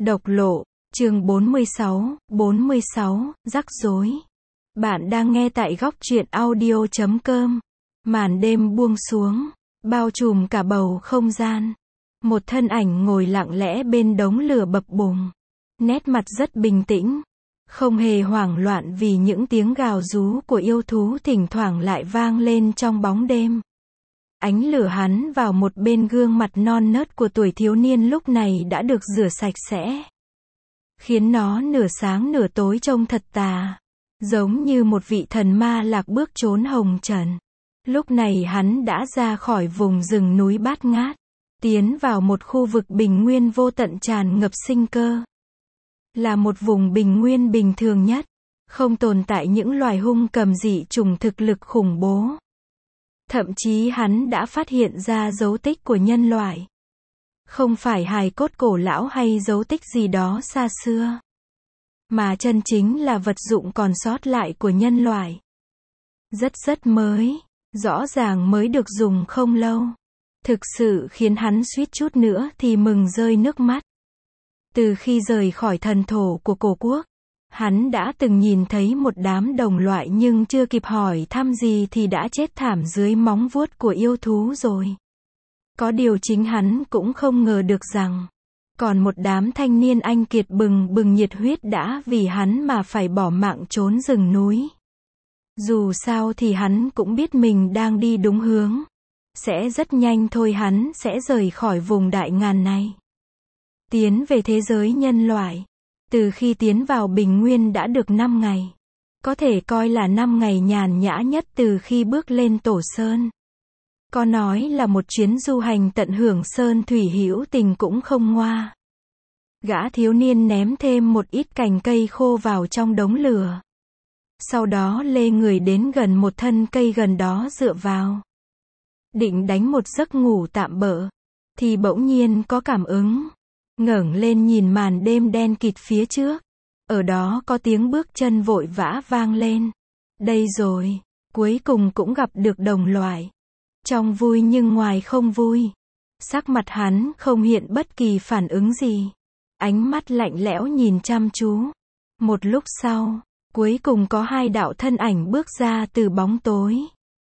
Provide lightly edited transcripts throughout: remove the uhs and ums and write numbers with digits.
Độc lộ, chương 46, rắc rối. Bạn đang nghe tại góc truyện audio.com. Màn đêm buông xuống, bao trùm cả bầu không gian. Một thân ảnh ngồi lặng lẽ bên đống lửa bập bùng. Nét mặt rất bình tĩnh, không hề hoảng loạn vì những tiếng gào rú của yêu thú thỉnh thoảng lại vang lên trong bóng đêm. Ánh lửa hắn vào một bên gương mặt non nớt của tuổi thiếu niên lúc này đã được rửa sạch sẽ, khiến nó nửa sáng nửa tối trông thật tà, giống như một vị thần ma lạc bước trốn hồng trần. Lúc này hắn đã ra khỏi vùng rừng núi bát ngát, tiến vào một khu vực bình nguyên vô tận tràn ngập sinh cơ. Là một vùng bình nguyên bình thường nhất, không tồn tại những loài hung cầm dị trùng thực lực khủng bố. Thậm chí hắn đã phát hiện ra dấu tích của nhân loại. Không phải hài cốt cổ lão hay dấu tích gì đó xa xưa, mà chân chính là vật dụng còn sót lại của nhân loại. Rất mới, rõ ràng mới được dùng không lâu. Thực sự khiến hắn suýt chút nữa thì mừng rơi nước mắt. Từ khi rời khỏi thần thổ của cổ quốc, hắn đã từng nhìn thấy một đám đồng loại nhưng chưa kịp hỏi thăm gì thì đã chết thảm dưới móng vuốt của yêu thú rồi. Có điều chính hắn cũng không ngờ được rằng, còn một đám thanh niên anh kiệt bừng bừng nhiệt huyết đã vì hắn mà phải bỏ mạng trốn rừng núi. Dù sao thì hắn cũng biết mình đang đi đúng hướng. Sẽ rất nhanh thôi hắn sẽ rời khỏi vùng đại ngàn này, tiến về thế giới nhân loại. Từ khi tiến vào bình nguyên đã được 5 ngày. Có thể coi là 5 ngày nhàn nhã nhất từ khi bước lên tổ sơn. Có nói là một chuyến du hành tận hưởng sơn thủy hữu tình cũng không ngoa. Gã thiếu niên ném thêm một ít cành cây khô vào trong đống lửa. Sau đó lê người đến gần một thân cây gần đó dựa vào. Định đánh một giấc ngủ tạm bợ, thì bỗng nhiên có cảm ứng. Ngẩng lên nhìn màn đêm đen kịt phía trước. Ở đó có tiếng bước chân vội vã vang lên. Đây rồi, cuối cùng cũng gặp được đồng loại. Trong vui nhưng ngoài không vui. Sắc mặt hắn không hiện bất kỳ phản ứng gì. Ánh mắt lạnh lẽo nhìn chăm chú. Một lúc sau, cuối cùng có hai đạo thân ảnh bước ra từ bóng tối.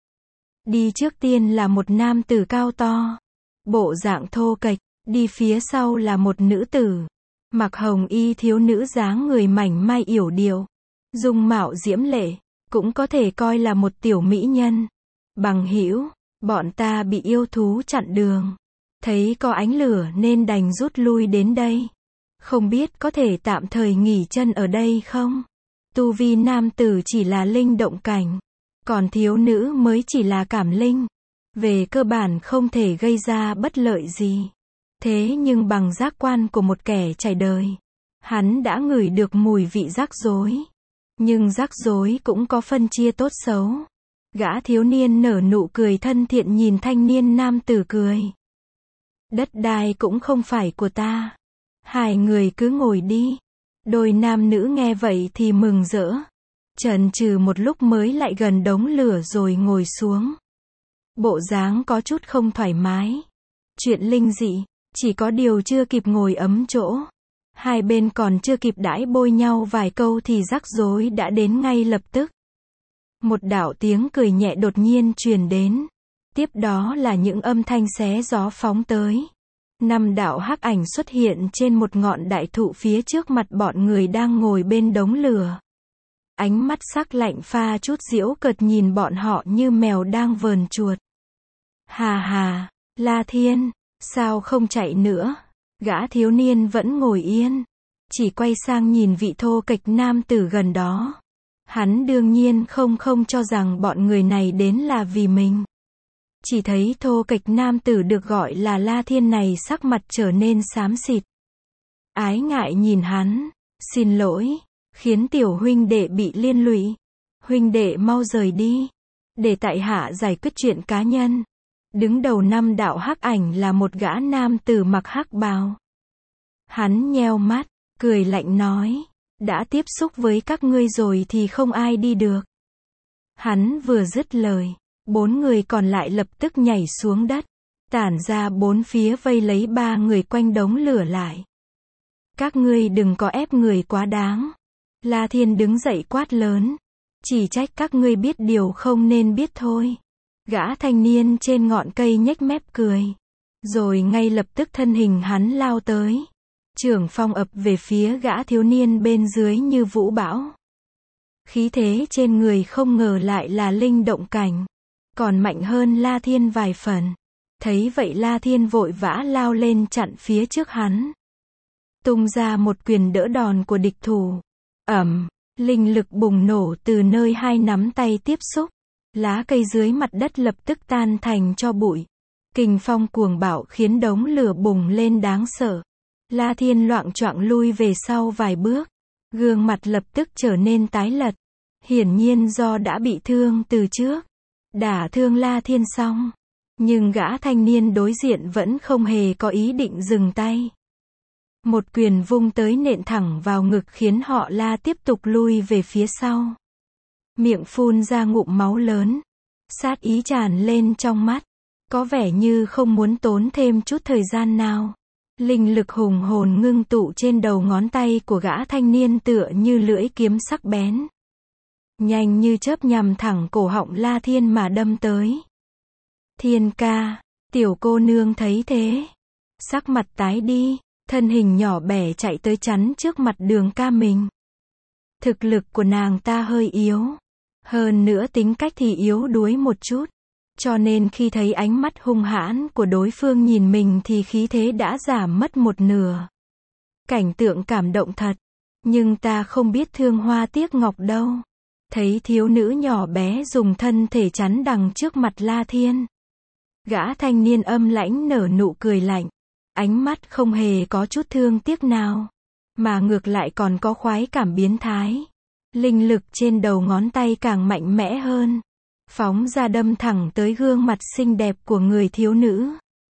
Đi trước tiên là một nam tử cao to, bộ dạng thô kệch. Đi phía sau là một nữ tử, mặc hồng y thiếu nữ dáng người mảnh mai yểu điệu, dung mạo diễm lệ, cũng có thể coi là một tiểu mỹ nhân. Bằng hữu, bọn ta bị yêu thú chặn đường, thấy có ánh lửa nên đành rút lui đến đây. Không biết có thể tạm thời nghỉ chân ở đây không? Tu vi nam tử chỉ là linh động cảnh, còn thiếu nữ mới chỉ là cảm linh. Về cơ bản không thể gây ra bất lợi gì. Thế nhưng bằng giác quan của một kẻ trải đời, hắn đã ngửi được mùi vị rắc rối. Nhưng rắc rối cũng có phân chia tốt xấu. Gã thiếu niên nở nụ cười thân thiện nhìn thanh niên nam tử cười. Đất đai cũng không phải của ta. Hai người cứ ngồi đi. Đôi nam nữ nghe vậy thì mừng rỡ. Chần chừ một lúc mới lại gần đống lửa rồi ngồi xuống. Bộ dáng có chút không thoải mái. Chuyện linh dị. Chỉ có điều chưa kịp ngồi ấm chỗ. Hai bên còn chưa kịp đãi bôi nhau vài câu thì rắc rối đã đến ngay lập tức. Một đạo tiếng cười nhẹ đột nhiên truyền đến. Tiếp đó là những âm thanh xé gió phóng tới. 5 đạo hắc ảnh xuất hiện trên một ngọn đại thụ phía trước mặt bọn người đang ngồi bên đống lửa. Ánh mắt sắc lạnh pha chút giễu cợt nhìn bọn họ như mèo đang vờn chuột. Hà hà, La Thiên. Sao không chạy nữa? Gã thiếu niên vẫn ngồi yên, chỉ quay sang nhìn vị thô kệch nam tử gần đó. Hắn đương nhiên không cho rằng bọn người này đến là vì mình. Chỉ thấy thô kệch nam tử được gọi là La Thiên này sắc mặt trở nên xám xịt. Ái ngại nhìn hắn, xin lỗi, khiến tiểu huynh đệ bị liên lụy. Huynh đệ mau rời đi, để tại hạ giải quyết chuyện cá nhân. Đứng đầu 5 đạo hắc ảnh là một gã nam tử mặc hắc bào. Hắn nheo mắt, cười lạnh nói, đã tiếp xúc với các ngươi rồi thì không ai đi được. Hắn vừa dứt lời, 4 người còn lại lập tức nhảy xuống đất, tản ra 4 phía vây lấy 3 người quanh đống lửa lại. Các ngươi đừng có ép người quá đáng. La Thiên đứng dậy quát lớn. Chỉ trách các ngươi biết điều không nên biết thôi. Gã thanh niên trên ngọn cây nhếch mép cười. Rồi ngay lập tức thân hình hắn lao tới. Trưởng phong ập về phía gã thiếu niên bên dưới như vũ bão. Khí thế trên người không ngờ lại là linh động cảnh. Còn mạnh hơn La Thiên vài phần. Thấy vậy La Thiên vội vã lao lên chặn phía trước hắn. Tung ra một quyền đỡ đòn của địch thủ. Linh lực bùng nổ từ nơi hai nắm tay tiếp xúc. Lá cây dưới mặt đất lập tức tan thành tro bụi. Kình phong cuồng bạo khiến đống lửa bùng lên đáng sợ. La Thiên loạng choạng lui về sau vài bước. Gương mặt lập tức trở nên tái lật. Hiển nhiên do đã bị thương từ trước. Đả thương La Thiên xong. Nhưng gã thanh niên đối diện vẫn không hề có ý định dừng tay. Một quyền vung tới nện thẳng vào ngực khiến họ La tiếp tục lui về phía sau. Miệng phun ra ngụm máu lớn. Sát ý tràn lên trong mắt. Có vẻ như không muốn tốn thêm chút thời gian nào. Linh lực hùng hồn ngưng tụ trên đầu ngón tay của gã thanh niên tựa như lưỡi kiếm sắc bén. Nhanh như chớp nhằm thẳng cổ họng La Thiên mà đâm tới. Thiên ca, tiểu cô nương thấy thế. Sắc mặt tái đi, thân hình nhỏ bé chạy tới chắn trước mặt Đường ca mình. Thực lực của nàng ta hơi yếu. Hơn nữa tính cách thì yếu đuối một chút. Cho nên khi thấy ánh mắt hung hãn của đối phương nhìn mình thì khí thế đã giảm mất một nửa. Cảnh tượng cảm động thật. Nhưng ta không biết thương hoa tiếc ngọc đâu. Thấy thiếu nữ nhỏ bé dùng thân thể chắn đằng trước mặt La Thiên. Gã thanh niên âm lãnh nở nụ cười lạnh. Ánh mắt không hề có chút thương tiếc nào. Mà ngược lại còn có khoái cảm biến thái. Linh lực trên đầu ngón tay càng mạnh mẽ hơn. Phóng ra đâm thẳng tới gương mặt xinh đẹp của người thiếu nữ.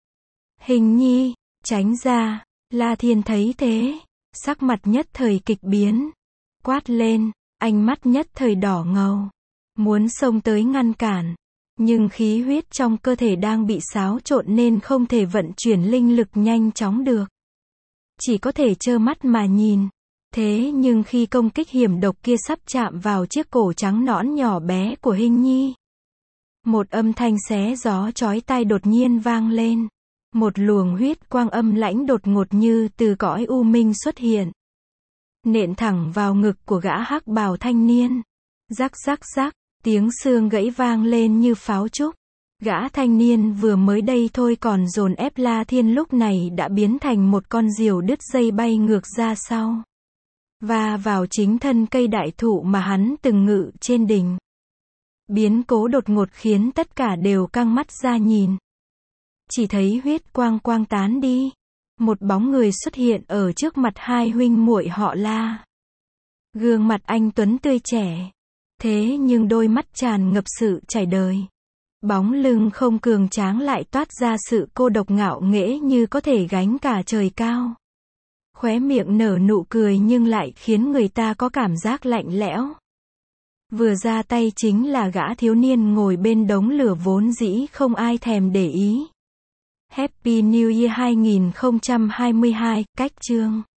Hình nhi, tránh ra. La Thiên thấy thế. Sắc mặt nhất thời kịch biến. Quát lên, ánh mắt nhất thời đỏ ngầu. Muốn xông tới ngăn cản. Nhưng khí huyết trong cơ thể đang bị xáo trộn nên không thể vận chuyển linh lực nhanh chóng được. Chỉ có thể trơ mắt mà nhìn. Thế nhưng khi công kích hiểm độc kia sắp chạm vào chiếc cổ trắng nõn nhỏ bé của Hình nhi. Một âm thanh xé gió chói tai đột nhiên vang lên. Một luồng huyết quang âm lãnh đột ngột như từ cõi u minh xuất hiện. Nện thẳng vào ngực của gã hắc bào thanh niên. Rắc rắc rắc, tiếng xương gãy vang lên như pháo trúc. Gã thanh niên vừa mới đây thôi còn dồn ép La Thiên lúc này đã biến thành một con diều đứt dây bay ngược ra sau. Và vào chính thân cây đại thụ mà hắn từng ngự trên đỉnh. Biến cố đột ngột khiến tất cả đều căng mắt ra nhìn. Chỉ thấy huyết quang quang tán đi. Một bóng người xuất hiện ở trước mặt hai huynh muội họ La. Gương mặt anh tuấn tươi trẻ. Thế nhưng đôi mắt tràn ngập sự trải đời. Bóng lưng không cường tráng lại toát ra sự cô độc ngạo nghễ như có thể gánh cả trời cao. Khóe miệng nở nụ cười nhưng lại khiến người ta có cảm giác lạnh lẽo. Vừa ra tay chính là gã thiếu niên ngồi bên đống lửa vốn dĩ không ai thèm để ý. Happy New Year 2022, cách chương